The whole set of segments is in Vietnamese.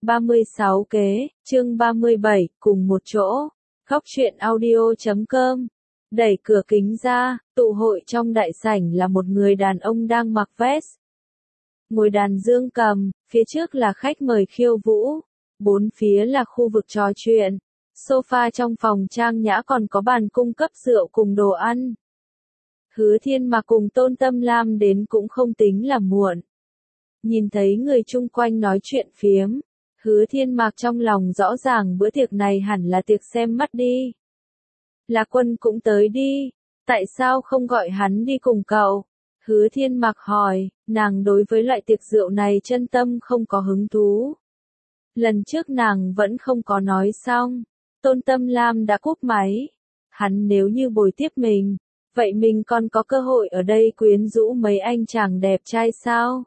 36 kế, chương 37, cùng một chỗ. Góc truyện audio.com. Đẩy cửa kính ra, tụ hội trong đại sảnh là một người đàn ông đang mặc vest. Ngồi đàn dương cầm, phía trước là khách mời khiêu vũ. Bốn phía là khu vực trò chuyện. Sofa trong phòng trang nhã còn có bàn cung cấp rượu cùng đồ ăn. Hứa Thiên Mạc cùng Tôn Tâm Lam đến cũng không tính là muộn. Nhìn thấy người chung quanh nói chuyện phiếm, Hứa Thiên Mạc trong lòng rõ ràng bữa tiệc này hẳn là tiệc xem mắt đi. Là Quân cũng tới đi, tại sao không gọi hắn đi cùng cậu? Hứa Thiên Mạc hỏi, nàng đối với loại tiệc rượu này chân tâm không có hứng thú. Lần trước nàng vẫn không có nói xong, Tôn Tâm Lam đã cúp máy. Hắn nếu như bồi tiếp mình, vậy mình còn có cơ hội ở đây quyến rũ mấy anh chàng đẹp trai sao?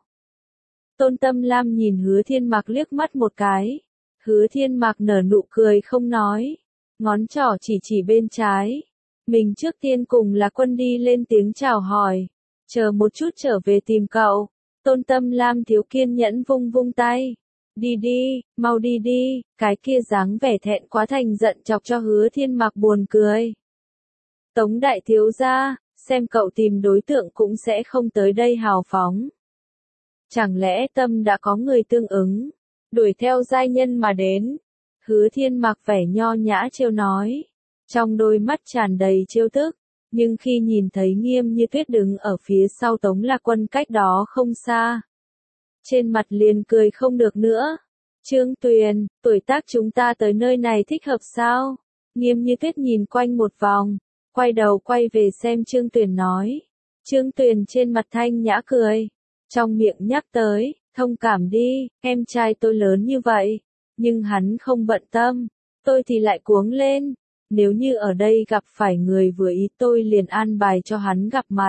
Tôn Tâm Lam nhìn Hứa Thiên Mạc liếc mắt một cái. Hứa Thiên Mạc nở nụ cười không nói. Ngón trỏ chỉ bên trái. Mình trước tiên cùng là Quân đi lên tiếng chào hỏi. Chờ một chút trở về tìm cậu. Tôn Tâm Lam thiếu kiên nhẫn vung vung tay. Đi đi, mau đi đi. Cái kia dáng vẻ thẹn quá thành giận chọc cho Hứa Thiên Mạc buồn cười. Tống đại thiếu gia, xem cậu tìm đối tượng cũng sẽ không tới đây hào phóng. Chẳng lẽ tâm đã có người tương ứng, đuổi theo giai nhân mà đến? Hứa Thiên Mạc vẻ nho nhã trêu nói, trong đôi mắt tràn đầy trêu tức, nhưng khi nhìn thấy Nghiêm Như Tuyết đứng ở phía sau Tống Lạc Quân cách đó không xa, trên mặt liền cười không được nữa. Trương Tuyền, tuổi tác chúng ta tới nơi này thích hợp sao? Nghiêm Như Tuyết nhìn quanh một vòng, quay đầu quay về xem Trương Tuyền nói. Trương Tuyền trên mặt thanh nhã cười, trong miệng nhắc tới, thông cảm đi, em trai tôi lớn như vậy, nhưng hắn không bận tâm, tôi thì lại cuống lên, nếu như ở đây gặp phải người vừa ý tôi liền an bài cho hắn gặp mặt.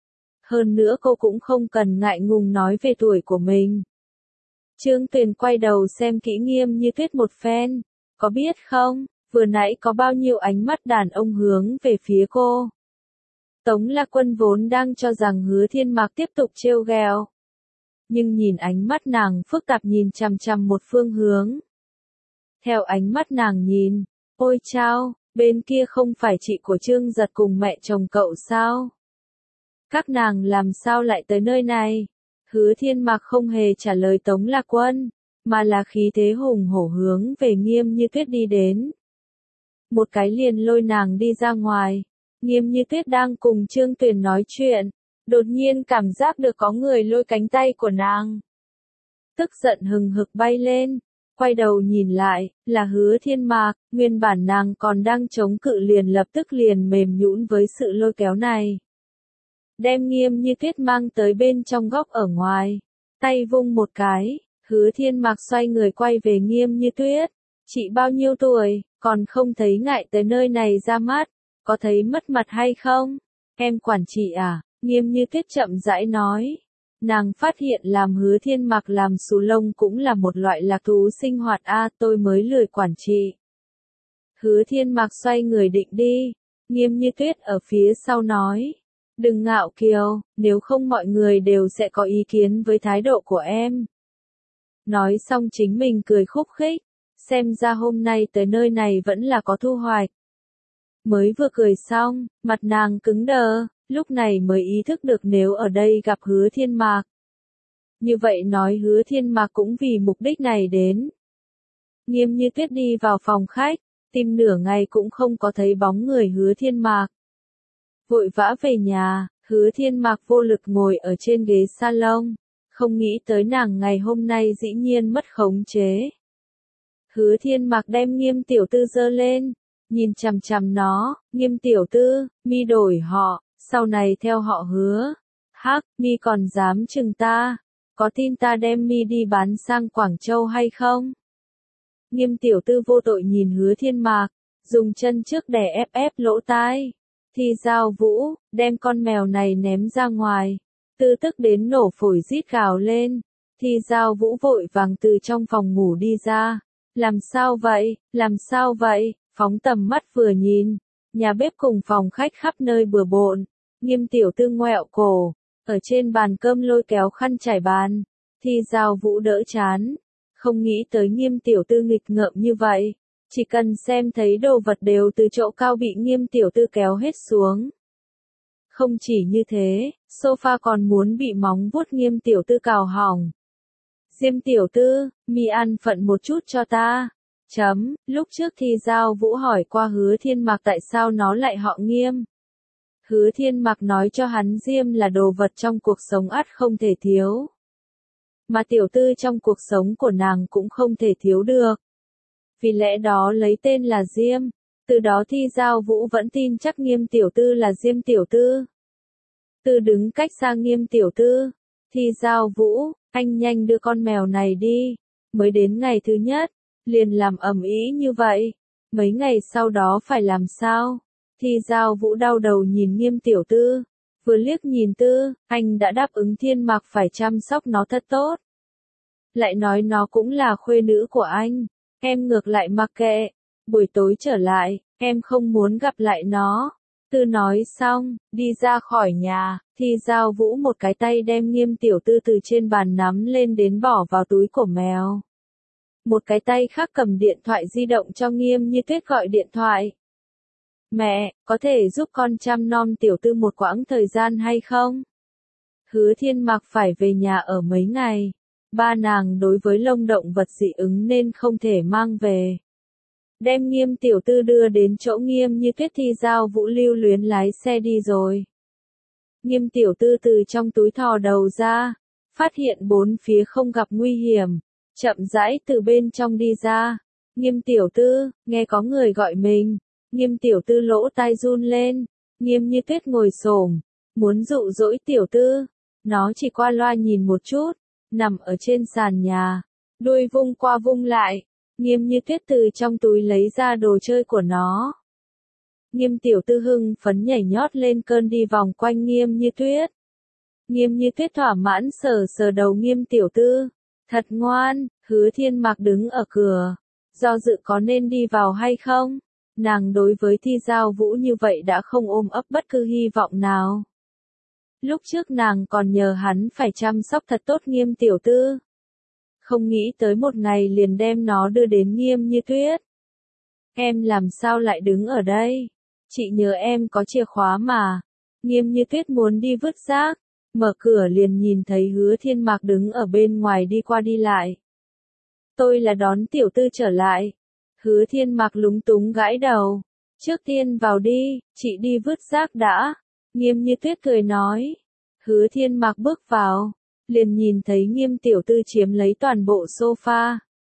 Hơn nữa cô cũng không cần ngại ngùng nói về tuổi của mình. Trương Tuyền quay đầu xem kỹ Nghiêm Như Tuyết một phen, có biết không, vừa nãy có bao nhiêu ánh mắt đàn ông hướng về phía cô. Tống Lạc Quân vốn đang cho rằng Hứa Thiên Mạc tiếp tục trêu ghẹo, nhưng nhìn ánh mắt nàng phức tạp nhìn chằm chằm một phương hướng. Theo ánh mắt nàng nhìn, ôi chao, bên kia không phải chị của Trương Giật cùng mẹ chồng cậu sao? Các nàng làm sao lại tới nơi này? Hứa Thiên Mạc không hề trả lời Tống Lạc Quân, mà là khí thế hùng hổ hướng về Nghiêm Như Tuyết đi đến. Một cái liền lôi nàng đi ra ngoài. Nghiêm Như Tuyết đang cùng Trương Tuyền nói chuyện, đột nhiên cảm giác được có người lôi cánh tay của nàng. Tức giận hừng hực bay lên, quay đầu nhìn lại, là Hứa Thiên Mạc, nguyên bản nàng còn đang chống cự liền lập tức liền mềm nhũn với sự lôi kéo này. Đem Nghiêm Như Tuyết mang tới bên trong góc ở ngoài, tay vung một cái, Hứa Thiên Mạc xoay người quay về Nghiêm Như Tuyết. Chị bao nhiêu tuổi, còn không thấy ngại tới nơi này ra mắt, có thấy mất mặt hay không? Em quản chị à? Nghiêm Như Tuyết chậm rãi nói. Nàng phát hiện làm Hứa Thiên Mạc làm xù lông cũng là một loại lạc thú sinh hoạt tôi mới lười quản chị. Hứa Thiên Mạc xoay người định đi. Nghiêm Như Tuyết ở phía sau nói. Đừng ngạo kiều, nếu không mọi người đều sẽ có ý kiến với thái độ của em. Nói xong chính mình cười khúc khích. Xem ra hôm nay tới nơi này vẫn là có thu hoạch. Mới vừa cười xong, mặt nàng cứng đờ, lúc này mới ý thức được nếu ở đây gặp Hứa Thiên Mạc. Như vậy nói Hứa Thiên Mạc cũng vì mục đích này đến. Nghiêm Như Tuyết đi vào phòng khách, tìm nửa ngày cũng không có thấy bóng người Hứa Thiên Mạc. Vội vã về nhà, Hứa Thiên Mạc vô lực ngồi ở trên ghế salon, không nghĩ tới nàng ngày hôm nay dĩ nhiên mất khống chế. Hứa Thiên Mạc đem Nghiêm tiểu thư giơ lên, nhìn chằm chằm nó, Nghiêm tiểu thư, mi đổi họ, sau này theo họ Hứa. Hắc, mi còn dám chừng ta, có tin ta đem mi đi bán sang Quảng Châu hay không? Nghiêm tiểu thư vô tội nhìn Hứa Thiên Mạc, dùng chân trước đè ép lỗ tai. Thì Giao Vũ, đem con mèo này ném ra ngoài, tư tức đến nổ phổi rít gào lên. Thì Giao Vũ vội vàng từ trong phòng ngủ đi ra. Làm sao vậy, làm sao vậy, phóng tầm mắt vừa nhìn, nhà bếp cùng phòng khách khắp nơi bừa bộn, Nghiêm tiểu thư ngoẹo cổ, ở trên bàn cơm lôi kéo khăn trải bàn, Thì Giao Vũ đỡ chán, Không nghĩ tới Nghiêm tiểu tư nghịch ngợm như vậy. Chỉ cần xem thấy đồ vật đều từ chỗ cao bị Nghiêm tiểu tư kéo hết xuống. Không chỉ như thế, sofa còn muốn bị móng vuốt Nghiêm tiểu tư cào hỏng. Diêm tiểu tư, mi ăn phận một chút cho ta. Lúc trước Thi Giao Vũ hỏi qua Hứa Thiên Mạc tại sao nó lại họ Nghiêm. Hứa Thiên Mạc nói cho hắn Diêm là đồ vật trong cuộc sống ắt không thể thiếu. Mà tiểu tư trong cuộc sống của nàng cũng không thể thiếu được. Vì lẽ đó lấy tên là Diêm, từ đó Thi Giao Vũ vẫn tin chắc Nghiêm tiểu tư là Diêm tiểu tư. Tư đứng cách xa Nghiêm tiểu tư. Thi Giao Vũ, anh nhanh đưa con mèo này đi. Mới đến ngày thứ nhất, liền làm ầm ĩ như vậy. Mấy ngày sau đó phải làm sao? Thi Giao Vũ đau đầu nhìn Nghiêm tiểu tư. Vừa liếc nhìn tư, anh đã đáp ứng Thiên Mạc phải chăm sóc nó thật tốt. Lại nói nó cũng là khuê nữ của anh. Em ngược lại mặc kệ. Buổi tối trở lại, em không muốn gặp lại nó. Tư nói xong, đi ra khỏi nhà, Thi Giao Vũ một cái tay đem Nghiêm tiểu tư từ trên bàn nắm lên đến bỏ vào túi của mèo. Một cái tay khác cầm điện thoại di động cho Nghiêm Như Tuyết gọi điện thoại. Mẹ, có thể giúp con chăm nom tiểu tư một quãng thời gian hay không? Hứa Thiên Mạc phải về nhà ở mấy ngày. Ba nàng đối với lông động vật dị ứng nên không thể mang về. Đem Nghiêm tiểu tư đưa đến chỗ Nghiêm Như Tuyết. Thi Giao Vũ lưu luyến lái xe đi rồi. Nghiêm tiểu tư từ trong túi thò đầu ra, phát hiện bốn phía không gặp nguy hiểm, chậm rãi từ bên trong đi ra. Nghiêm tiểu tư, nghe có người gọi mình. Nghiêm tiểu tư lỗ tai run lên. Nghiêm Như Tuyết ngồi xổm, muốn dụ dỗ tiểu tư. Nó chỉ qua loa nhìn một chút, nằm ở trên sàn nhà, đuôi vung qua vung lại. Nghiêm Như Tuyết từ trong túi lấy ra đồ chơi của nó. Nghiêm tiểu tư hưng phấn nhảy nhót lên cơn đi vòng quanh Nghiêm Như Tuyết. Nghiêm Như Tuyết thỏa mãn sờ sờ đầu Nghiêm tiểu tư. Thật ngoan. Hứa Thiên Mạc đứng ở cửa, do dự có nên đi vào hay không. Nàng đối với Thi Giao Vũ như vậy đã không ôm ấp bất cứ hy vọng nào. Lúc trước nàng còn nhờ hắn phải chăm sóc thật tốt Nghiêm tiểu tư. Không nghĩ tới một ngày liền đem nó đưa đến Nghiêm Như Tuyết. Em làm sao lại đứng ở đây? Chị nhớ em có chìa khóa mà. Nghiêm Như Tuyết muốn đi vứt rác, mở cửa liền nhìn thấy Hứa Thiên Mạc đứng ở bên ngoài đi qua đi lại. Tôi là đón tiểu tư trở lại. Hứa Thiên Mạc lúng túng gãi đầu. Trước tiên vào đi, chị đi vứt rác đã. Nghiêm Như Tuyết cười nói. Hứa Thiên Mạc bước vào, liền nhìn thấy Nghiêm tiểu tư chiếm lấy toàn bộ sofa.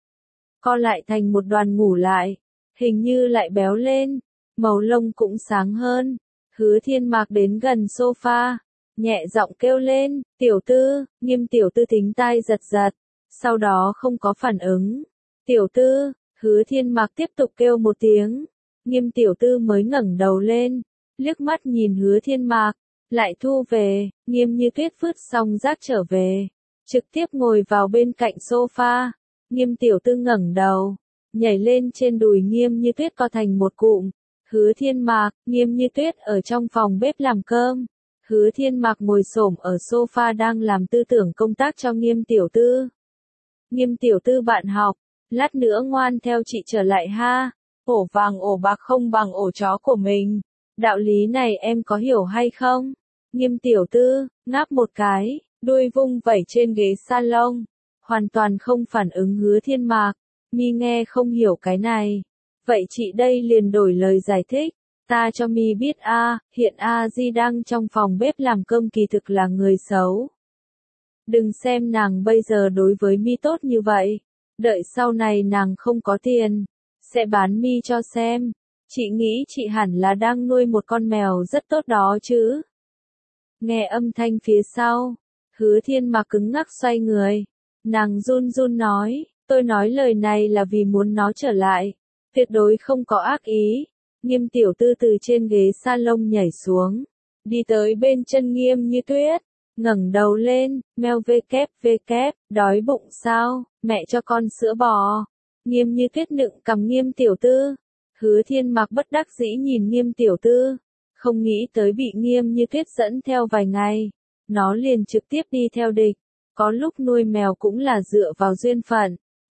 Co lại thành một đoàn ngủ lại, hình như lại béo lên, màu lông cũng sáng hơn. Hứa Thiên Mạc đến gần sofa, nhẹ giọng kêu lên, tiểu tư. Nghiêm tiểu tư thính tai giật giật, sau đó không có phản ứng. Tiểu tư. Hứa Thiên Mạc tiếp tục kêu một tiếng. Nghiêm tiểu tư mới ngẩng đầu lên, liếc mắt nhìn Hứa Thiên Mạc, lại thu về. Nghiêm Như Tuyết vứt xong rác trở về, trực tiếp ngồi vào bên cạnh sofa. Nghiêm tiểu tư ngẩng đầu, nhảy lên trên đùi Nghiêm Như Tuyết co thành một cụm. Hứa Thiên Mạc. Nghiêm Như Tuyết ở trong phòng bếp làm cơm. Hứa Thiên Mạc ngồi xổm ở sofa đang làm tư tưởng công tác cho Nghiêm tiểu tư. Nghiêm tiểu tư bạn học, lát nữa ngoan theo chị trở lại ha. Ổ vàng ổ bạc không bằng ổ chó của mình. Đạo lý này em có hiểu hay không? Nghiêm tiểu tư, ngáp một cái, đuôi vung vẩy trên ghế salon. Hoàn toàn không phản ứng Hứa Thiên Mạc. Mi nghe không hiểu cái này. Vậy chị đây liền đổi lời giải thích. Ta cho Mi biết hiện Di đang trong phòng bếp làm cơm kỳ thực là người xấu. Đừng xem nàng bây giờ đối với Mi tốt như vậy. Đợi sau này nàng không có tiền, sẽ bán Mi cho xem. Chị nghĩ chị hẳn là đang nuôi một con mèo rất tốt đó chứ. Nghe âm thanh phía sau, Hứa Thiên Mạc cứng ngắc xoay người. Nàng run run nói, tôi nói lời này là vì muốn nó trở lại. Tuyệt đối không có ác ý. Nghiêm tiểu tư từ trên ghế salon nhảy xuống, đi tới bên chân Nghiêm Như Tuyết, ngẩng đầu lên, meo vkvk, đói bụng sao, mẹ cho con sữa bò. Nghiêm Như Tuyết nựng cằm Nghiêm tiểu tư. Hứa Thiên Mạc bất đắc dĩ nhìn Nghiêm tiểu tư, không nghĩ tới bị Nghiêm Như Tuyết dẫn theo vài ngày, nó liền trực tiếp đi theo địch. Có lúc nuôi mèo cũng là dựa vào duyên phận,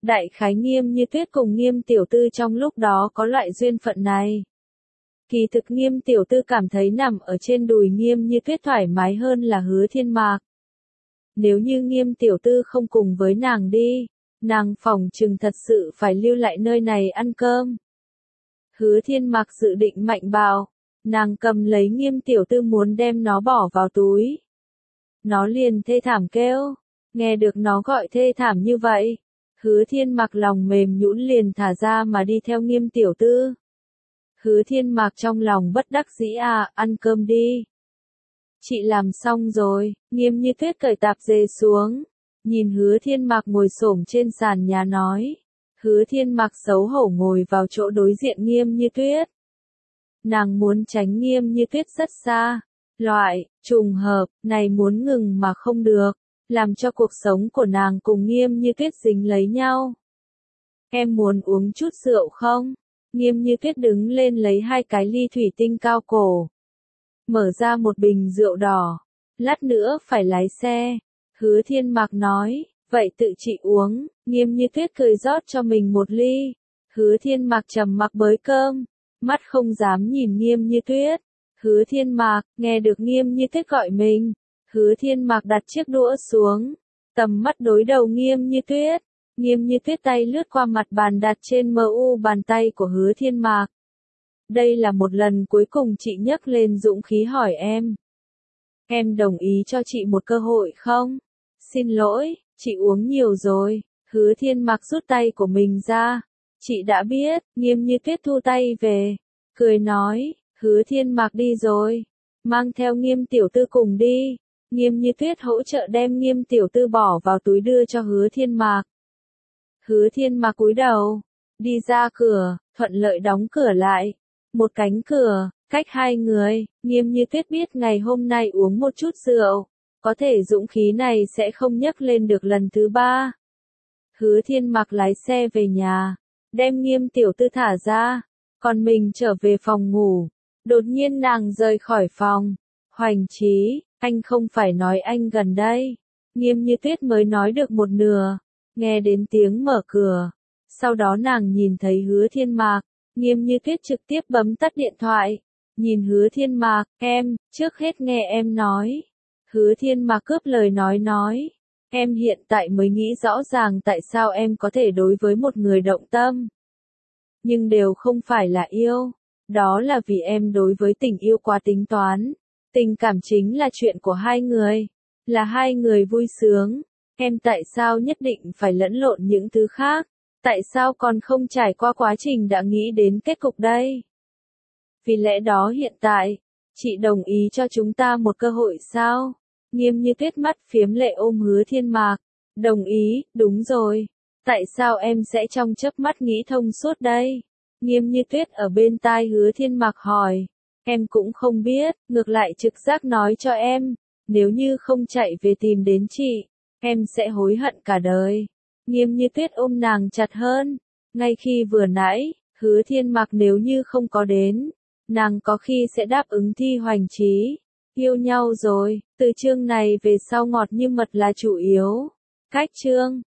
Đại khái Nghiêm Như Tuyết cùng Nghiêm tiểu thư trong lúc đó có loại duyên phận này. Kỳ thực Nghiêm tiểu thư cảm thấy nằm ở trên đùi Nghiêm Như Tuyết thoải mái hơn là Hứa Thiên Mạc. Nếu như Nghiêm tiểu thư không cùng với nàng đi, nàng phỏng chừng thật sự phải lưu lại nơi này ăn cơm. Hứa Thiên Mạc dự định mạnh bạo, nàng cầm lấy Nghiêm tiểu thư muốn đem nó bỏ vào túi. Nó liền thê thảm kêu, nghe được nó gọi thê thảm như vậy, Hứa Thiên Mạc lòng mềm nhũn liền thả ra mà đi theo Nghiêm tiểu thư. Hứa Thiên Mạc trong lòng bất đắc dĩ ăn cơm đi. Chị làm xong rồi, Nghiêm Như Tuyết cởi tạp dề xuống, nhìn Hứa Thiên Mạc ngồi xổm trên sàn nhà nói. Hứa Thiên Mạc xấu hổ ngồi vào chỗ đối diện Nghiêm Như Tuyết. Nàng muốn tránh Nghiêm Như Tuyết rất xa. Loại, trùng hợp, này muốn ngừng mà không được, làm cho cuộc sống của nàng cùng Nghiêm Như Tuyết dính lấy nhau. Em muốn uống chút rượu không? Nghiêm Như Tuyết đứng lên lấy 2 cái ly thủy tinh cao cổ. Mở ra một bình rượu đỏ. Lát nữa phải lái xe. Hứa Thiên Mạc nói, vậy tự chị uống. Nghiêm Như Tuyết cười rót cho mình một ly. Hứa Thiên Mạc trầm mặc bới cơm. Mắt không dám nhìn Nghiêm Như Tuyết. Hứa Thiên Mạc, nghe được Nghiêm Như Tuyết gọi mình. Hứa Thiên Mạc đặt chiếc đũa xuống. Tầm mắt đối đầu Nghiêm Như Tuyết. Nghiêm Như Tuyết tay lướt qua mặt bàn đặt trên mu bàn tay của Hứa Thiên Mạc. Đây là một lần cuối cùng chị nhấc lên dũng khí hỏi em. Em đồng ý cho chị một cơ hội không? Xin lỗi, chị uống nhiều rồi. Hứa Thiên Mạc rút tay của mình ra. Chị đã biết. Nghiêm Như Tuyết thu tay về. Cười nói, Hứa Thiên Mạc đi rồi. Mang theo Nghiêm tiểu thư cùng đi. Nghiêm Như Tuyết hỗ trợ đem Nghiêm tiểu thư bỏ vào túi đưa cho Hứa Thiên Mạc. Hứa Thiên Mạc cúi đầu, đi ra cửa, thuận lợi đóng cửa lại. Một cánh cửa, cách 2 người, Nghiêm Như Tuyết biết ngày hôm nay uống một chút rượu, có thể dũng khí này sẽ không nhấc lên được lần thứ 3. Hứa Thiên Mạc lái xe về nhà, đem Nghiêm tiểu thư thả ra, còn mình trở về phòng ngủ. Đột nhiên nàng rời khỏi phòng. Hoành Chí, anh không phải nói anh gần đây. Nghiêm Như Tuyết mới nói được một nửa. Nghe đến tiếng mở cửa. Sau đó nàng nhìn thấy Hứa Thiên Mạc. Nghiêm Như Tuyết trực tiếp bấm tắt điện thoại. Nhìn Hứa Thiên Mạc, em, trước hết nghe em nói. Hứa Thiên Mạc cướp lời nói. Em hiện tại mới nghĩ rõ ràng tại sao em có thể đối với một người động tâm. Nhưng đều không phải là yêu. Đó là vì em đối với tình yêu quá tính toán. Tình cảm chính là chuyện của 2 người. Là 2 người vui sướng. Em tại sao nhất định phải lẫn lộn những thứ khác? Tại sao còn không trải qua quá trình đã nghĩ đến kết cục đây? Vì lẽ đó hiện tại, chị đồng ý cho chúng ta một cơ hội sao? Nghiêm Như Tuyết mắt phiếm lệ ôm Hứa Thiên Mạc. Đồng ý, đúng rồi. Tại sao em sẽ trong chớp mắt nghĩ thông suốt đây? Nghiêm Như Tuyết ở bên tai Hứa Thiên Mạc hỏi. Em cũng không biết, ngược lại trực giác nói cho em. Nếu như không chạy về tìm đến chị, em sẽ hối hận cả đời. Nghiêm Như Tuyết ôm nàng chặt hơn. Ngay khi vừa nãy, Hứa Thiên Mạc nếu như không có đến, nàng có khi sẽ đáp ứng thi Hoành Chí. Yêu nhau rồi, từ chương này về sau ngọt như mật là chủ yếu. Cách chương